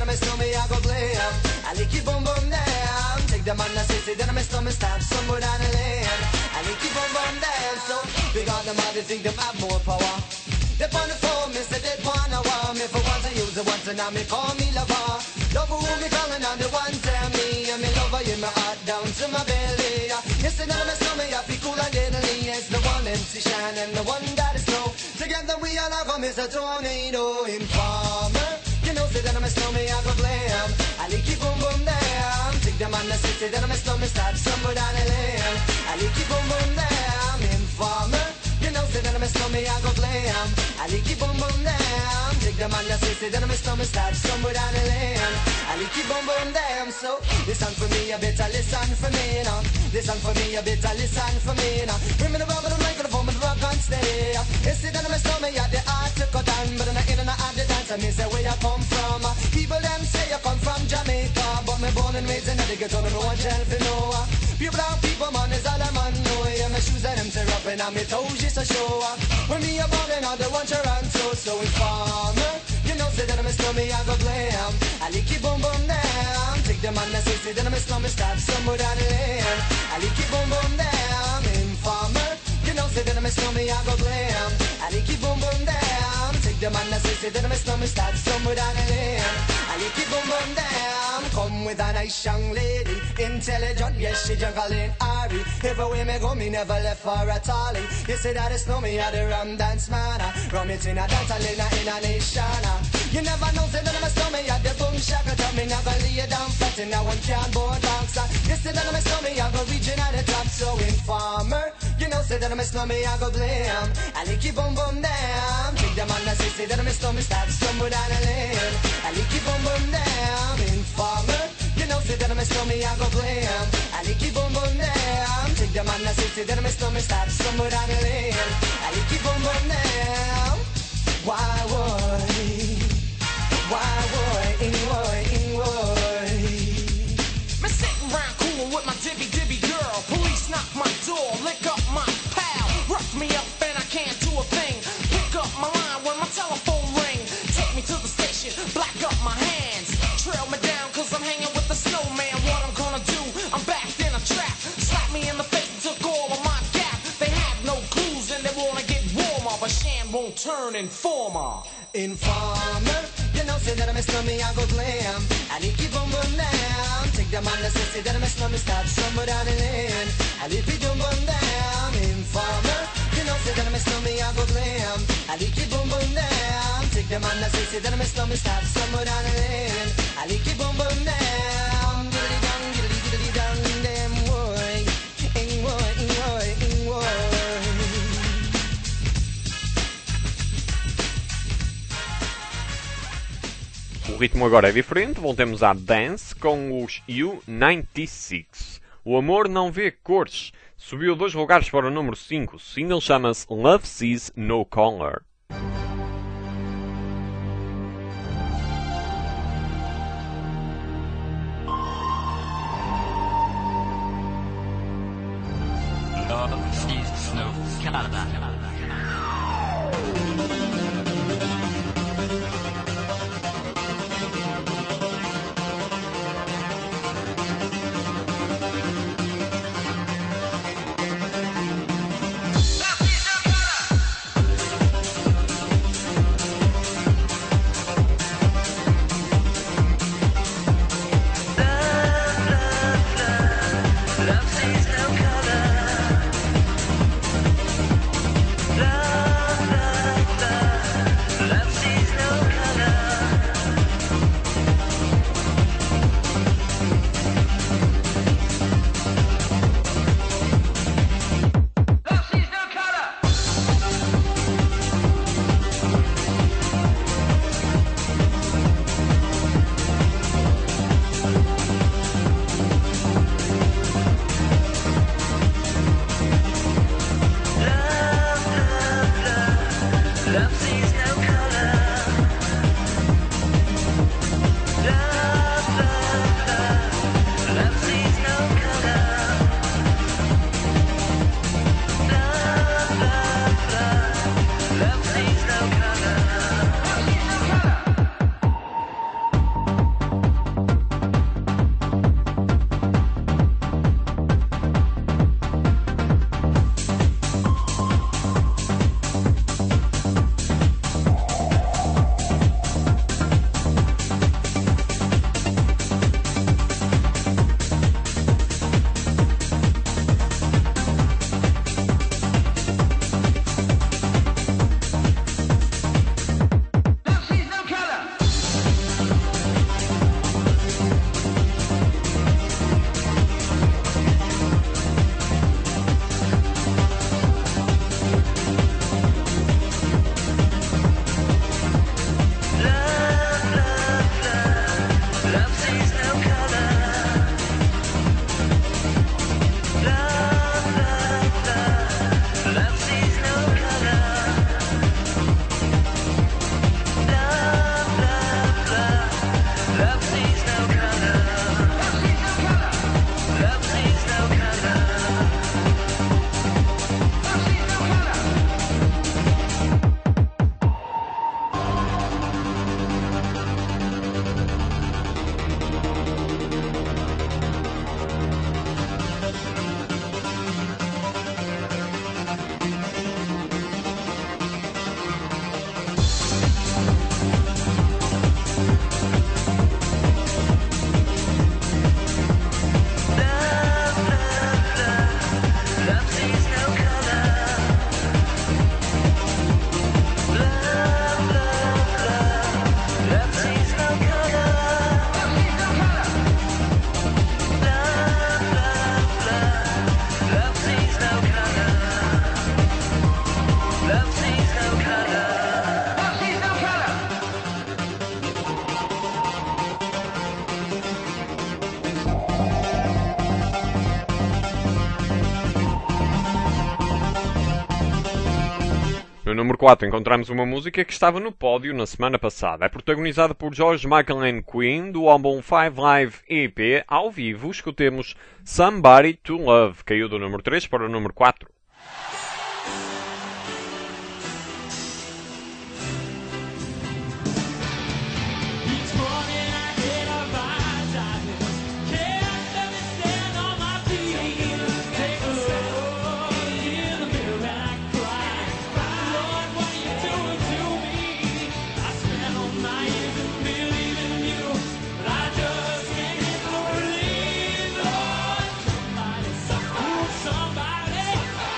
me snowman, I go blam. I like you boom boom down. Take the man that say that I'm a snowman, stop somewhere down the lane. I like you boom boom down. So big on them, they think they have more power. They on the phone, me say they wanna want me for once I use it once and now me call me lover. Love who me calling on the one tell me and me lover in my heart down to my belly. You say that I'm a snowman, I feel cool and deadly. It's the one MC Shine and the one that is snow. Together we all are come as a tornado informer. You know say that I'm a snowman, I go blam. I like you boom boom down. Take them on the city that I'm a snowman, start somewhere down the lane. I like you boom boom down, informer. You know, say that I'm a snowman, I go blam. I like you boom boom down. Take them on the say that I'm a snowman, start somewhere down the lane. I like you boom boom down. So listen for me, you better listen for me now. Listen for me, you better listen for me now. Bring me the rubber, the microphone, the rock and stay. You see that I'm a snowman, you the art to cut down, but I'm not in and out the dance. I mean, say where you come from. People them say you come from Jamaica, but me born and raised in the ghetto, no one shall fi know. People down, people man is all a man know. Yeah, my shoes and them tear up and my toes just a show. When me a ballin' on the one Toronto, so informer. You know, say that I'm a snowman, I go blam. I like you boom boom down. Take them on the say that I'm a snowman, start somewhere down the lane. I like you boom boom down. Informer. You know, say that I'm a snowman, I go blam. I like you boom boom down. Take them on the say that I'm a snowman, start somewhere down the lane. I like you boom boom down. Come with a nice young lady, intelligent, yes, she juggling Ari. Everywhere me go, me never left for a tally. You say that it's no me, I the rum dance man. Rum it in a dance, I in a nation. You never know, say that I'm a snowman, I the boom shaka. Tell me never lay down flat in a one cardboard box. You say that I'm a snowman, I go reaching at the top. So informer, you know, say that I'm a snowman, I go blam. I like you boom boom down. Take them on the say that I'm a snowman, start somewhere down the lane. I like you boom boom down. Informer, you know, say that I'm a snowman, I go blam. I like you boom boom down. Take them on the say that I'm a snowman, start somewhere down the lane. I like you boom boom down. Why would? Me sitting round cool with my dibby girl. Police knock my door, lick up my pal. Rough me up and I can't do a thing. Pick up my line when my telephone ring. Take me to the station, black up my hands. Trail me down cause I'm hanging with the snowman. What I'm gonna do, I'm backed in a trap. Slap me in the face and took all of my gap. They have no clues and they wanna get warmer, but Shan won't turn informer. Informer, you know, say that I'm a snowman, I go blam. I like you boom boom down. Take them on the say that I'm a snowman, start somewhere down the lane. I like you boom boom down. Informer, you know, say that I'm a snowman, I go blam. I like you boom boom down. Take them on the say that I'm a snowman, start somewhere down the lane. I like you boom boom down. Diddly dong, damn boy, boy. O ritmo agora é diferente, voltemos à dance com os U96. O amor não vê cores. Subiu 2 lugares para o número 5. O single chama-se Love Sees No Color. Love sees no color. Love No número 4 encontramos uma música que estava no pódio na semana passada. É protagonizada por George Michael and Queen, do álbum Five Live EP. Ao vivo, escutemos Somebody to Love. Caiu do número 3 para o número 4. Somebody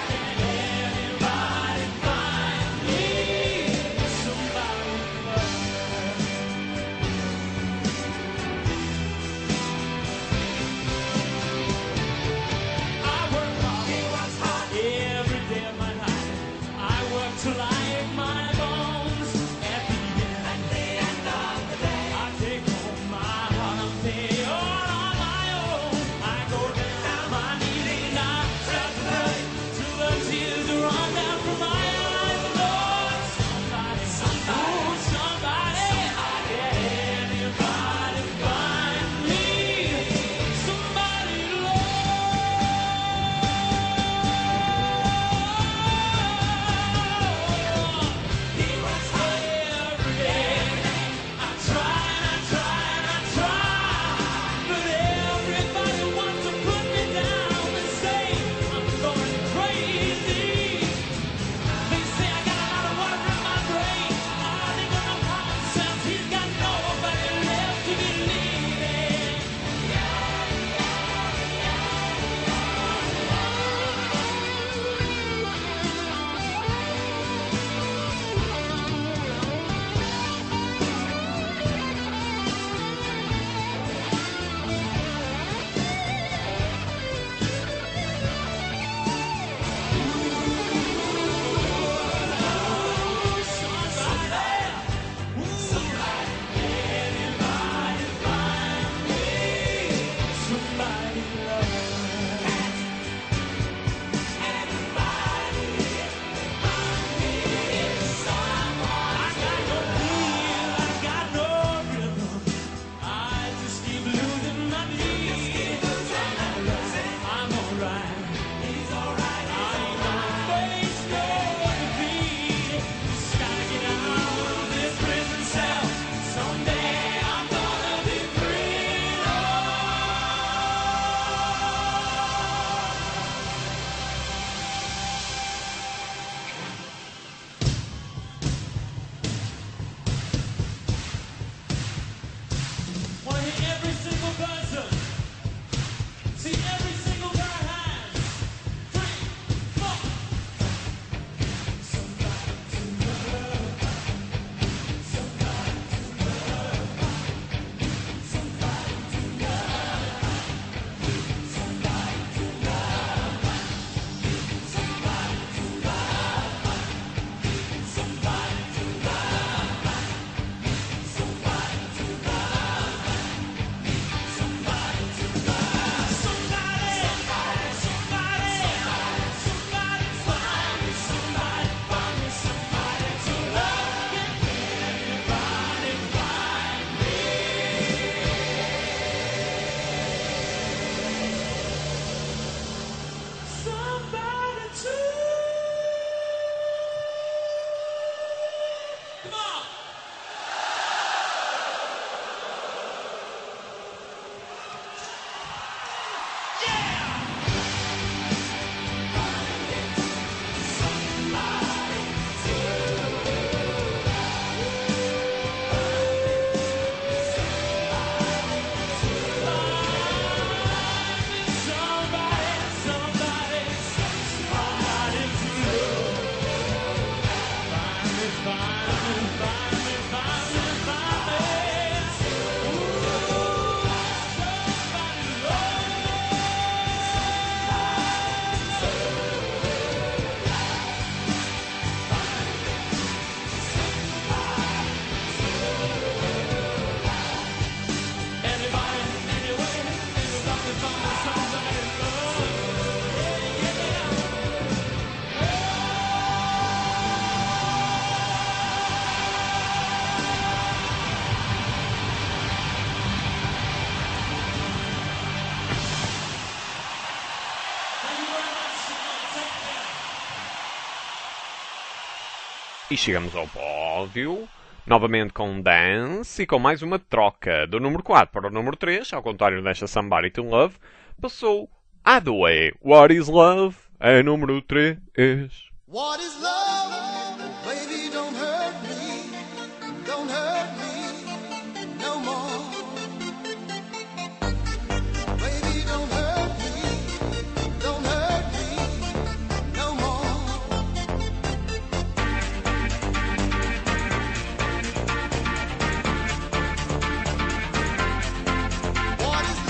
E chegamos ao pódio, novamente com Dance e com mais uma troca do número 4 para o número 3, ao contrário desta Somebody to Love, passou Hathaway, What is Love, é número 3. What is love? Baby, don't hurt me no more. Baby, don't hurt me no more. What is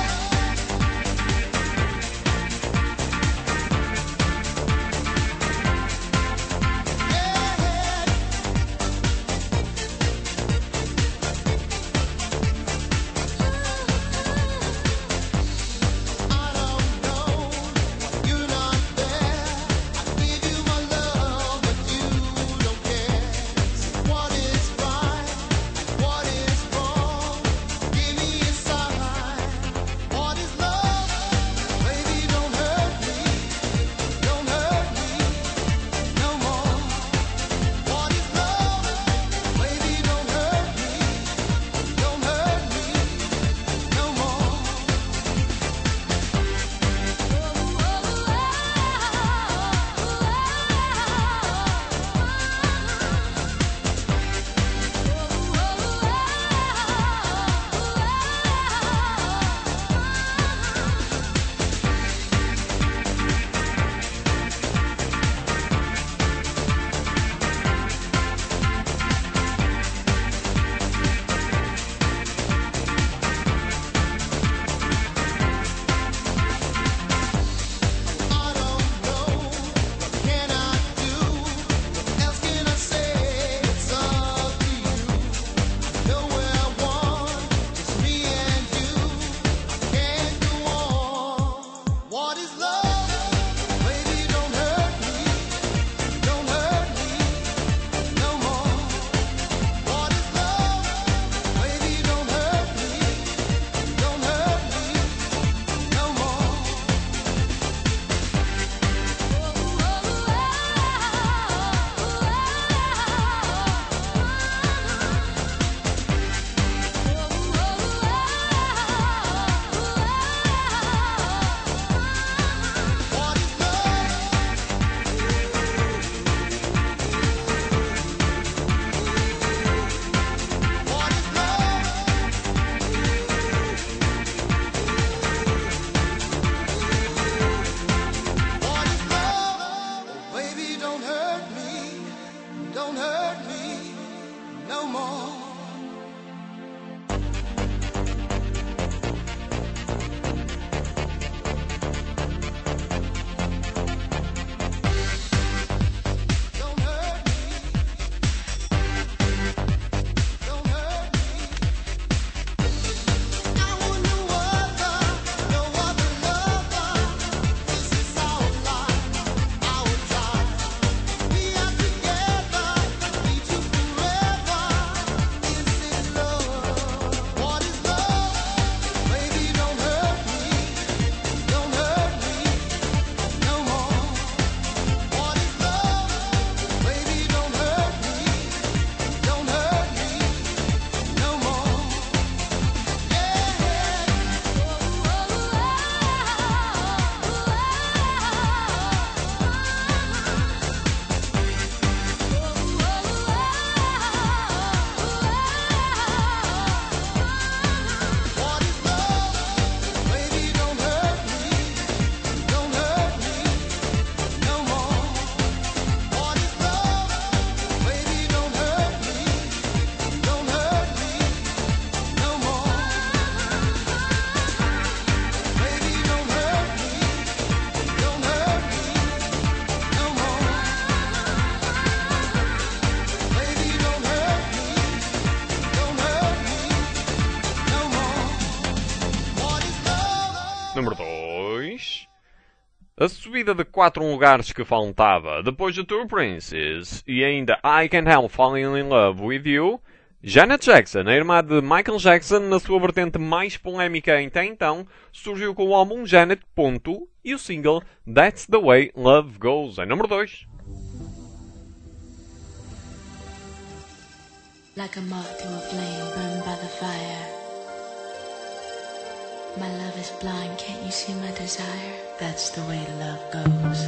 Número 2. A subida de 4 lugares que faltava depois de Two Princes e ainda I Can't Help Falling in Love With You, Janet Jackson, a irmã de Michael Jackson, na sua vertente mais polémica até então, surgiu com o álbum Janet. E o single That's the Way Love Goes, em número 2. Like a moth to a flame burned by the fire. My love is blind, can't you see my desire? That's the way love goes.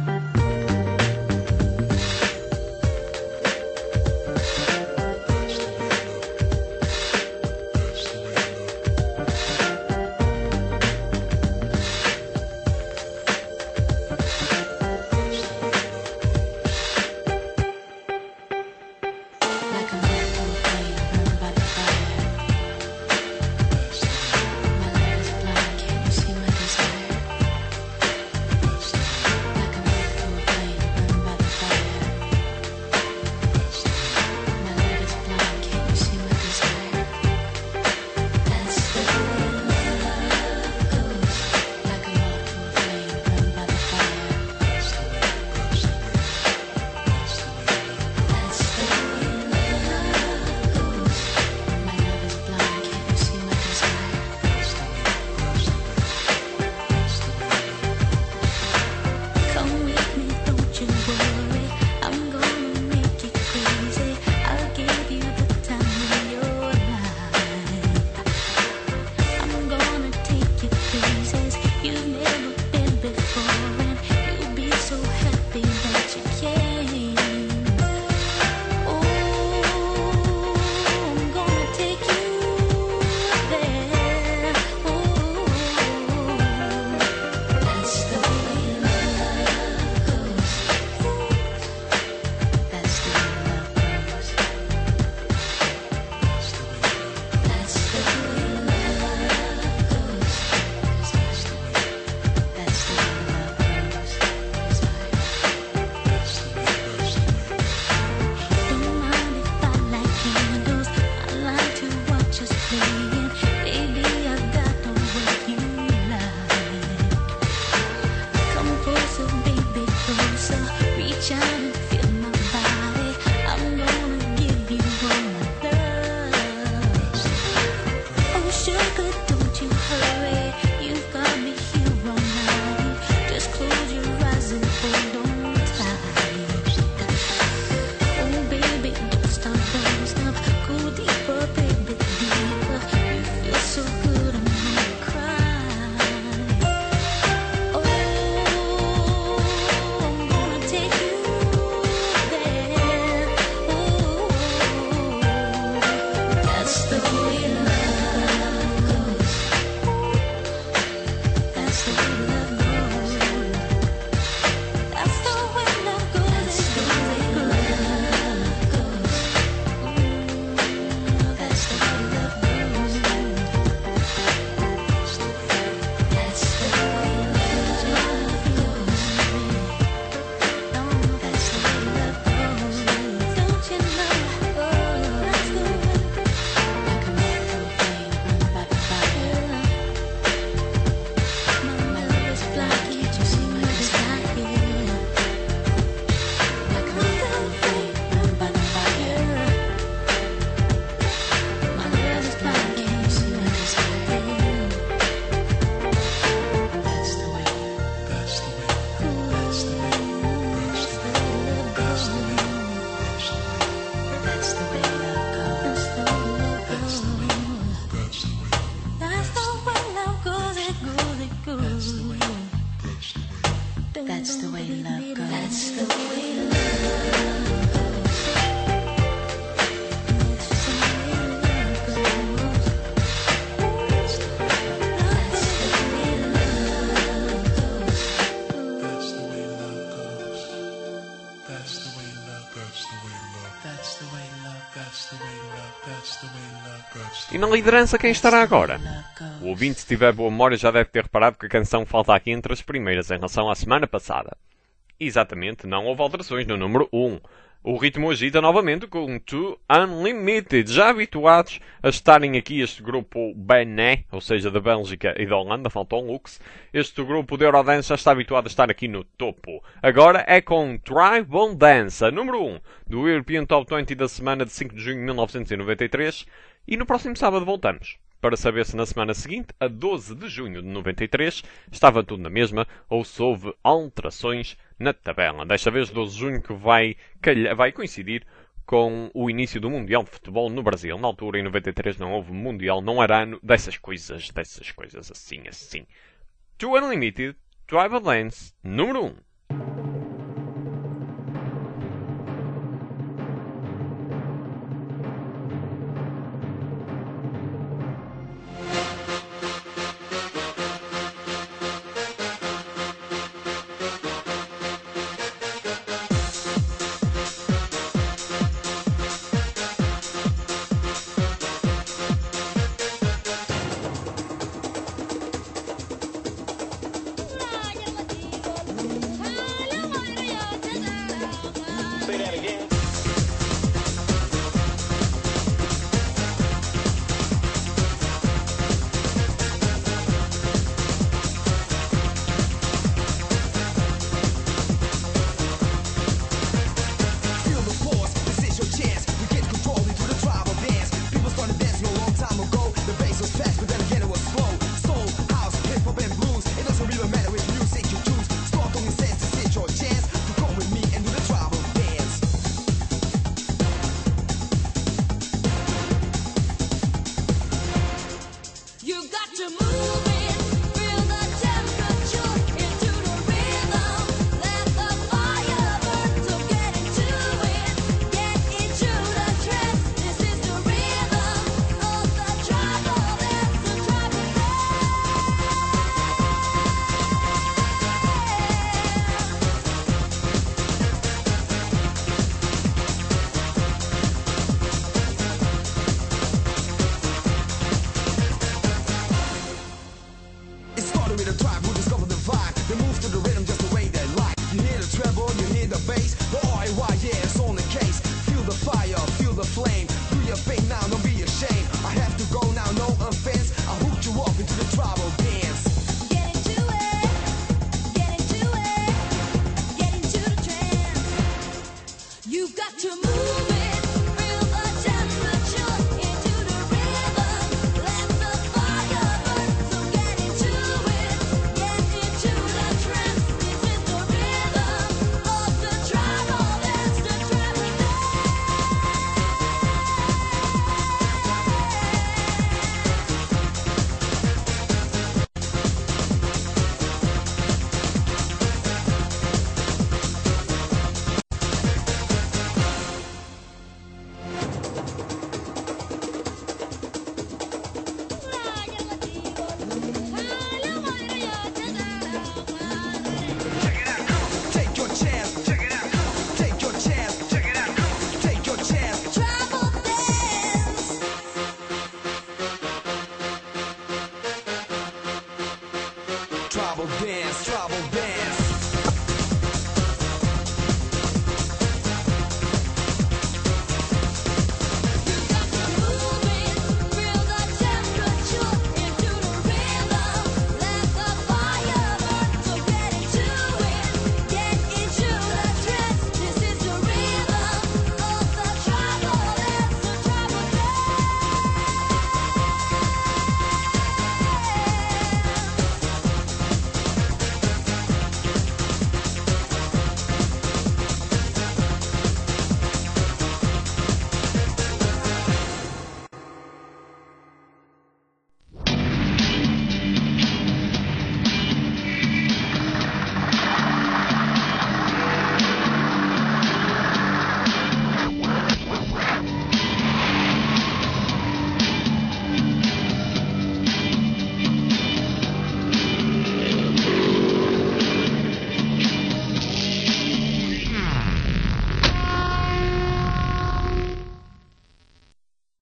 That's the way love goes. That's the way love E na liderança quem estará agora? O ouvinte, se tiver boa memória, já deve ter reparado que a canção falta aqui entre as primeiras em relação à semana passada. Exatamente, não houve alterações no número 1. O ritmo agita novamente com To Unlimited, já habituados a estarem aqui este grupo Bené, ou seja, da Bélgica e da Holanda, faltou um Lux. Este grupo de Eurodance já está habituado a estar aqui no topo. Agora é com Tribal Dance, número 1 do European Top 20 da semana de 5 de junho de 1993. E no próximo sábado voltamos, para saber se na semana seguinte, a 12 de junho de 93, estava tudo na mesma ou se houve alterações na tabela. Desta vez 12 de junho que vai coincidir com o início do Mundial de Futebol no Brasil. Na altura, em 93, não houve Mundial, não era ano dessas coisas assim. To Unlimited, Tribal Dance, número 1. Feel the fire, feel the flame. Do your thing now, don't be